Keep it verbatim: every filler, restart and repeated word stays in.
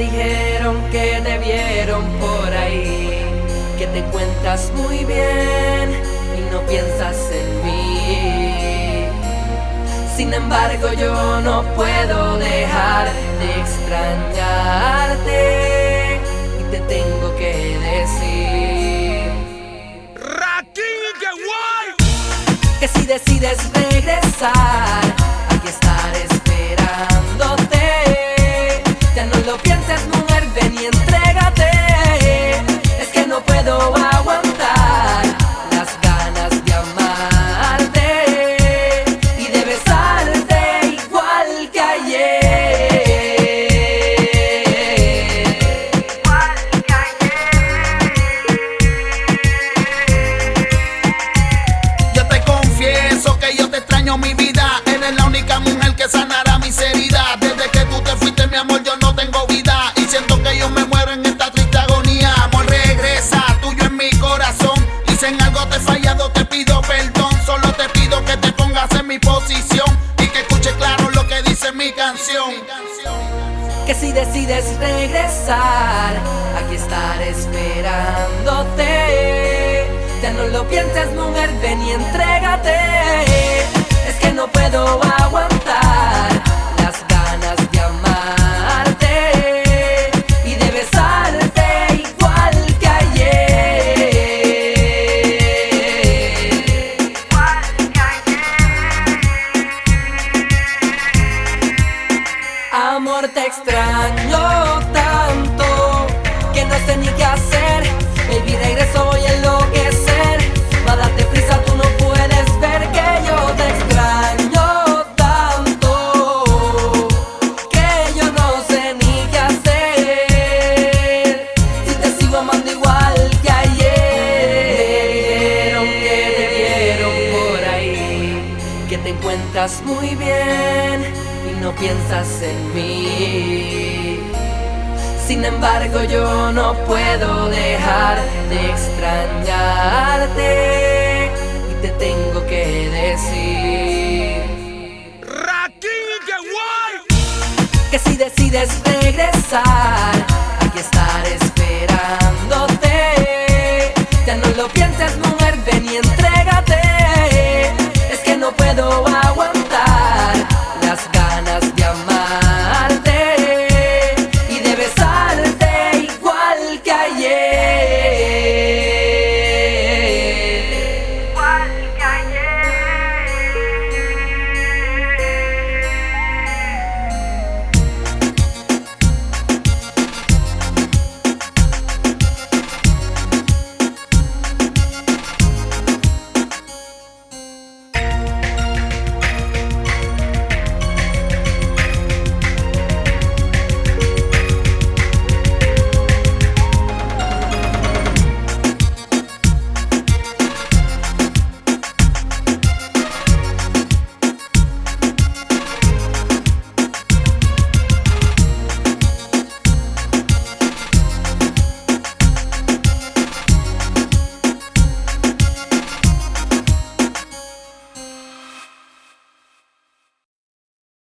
dijeron que te vieron por ahí, que te encuentras muy bien y no piensas en mí. Sin embargo yo no puedo dejar de extrañarte y te tengo que decir que si decides regresar, aquí estaré esperándote. Ya no lo pienses, mujer, ven y entrégate. Es que no puedo aguantar las ganas de amarte y de besarte igual que ayer. Igual que ayer. Yo te confieso que yo te extraño, mi vida. Eres la única mujer que sanará mis heridas. Desde que tú te fuiste, mi amor, yo no tengo vida y siento que yo me muero en esta triste agonía. Amor, regresa, tuyo en mi corazón. Y si en algo te he fallado, te pido perdón. Solo te pido que te pongas en mi posición y que escuche claro lo que dice mi canción. Que si decides regresar, aquí estaré esperándote. Ya no lo pienses, mujer, ven y entrégate. Es que no puedo aguantar las ganas de amarte y de besarte igual que ayer. Igual que ayer. Amor, te extraño tanto que no sé ni qué hacer. Baby, regreso, voy a enloquecer. Va, date prisa, tú no puedes ver que yo te extraño tanto que yo no sé ni qué hacer. Si te sigo amando igual que ayer. Me dijeron que te vieron por ahí, que te encuentras muy bien y no piensas en mí. Sin embargo yo no puedo dejar de extrañarte y te tengo que decir que si decides regresar,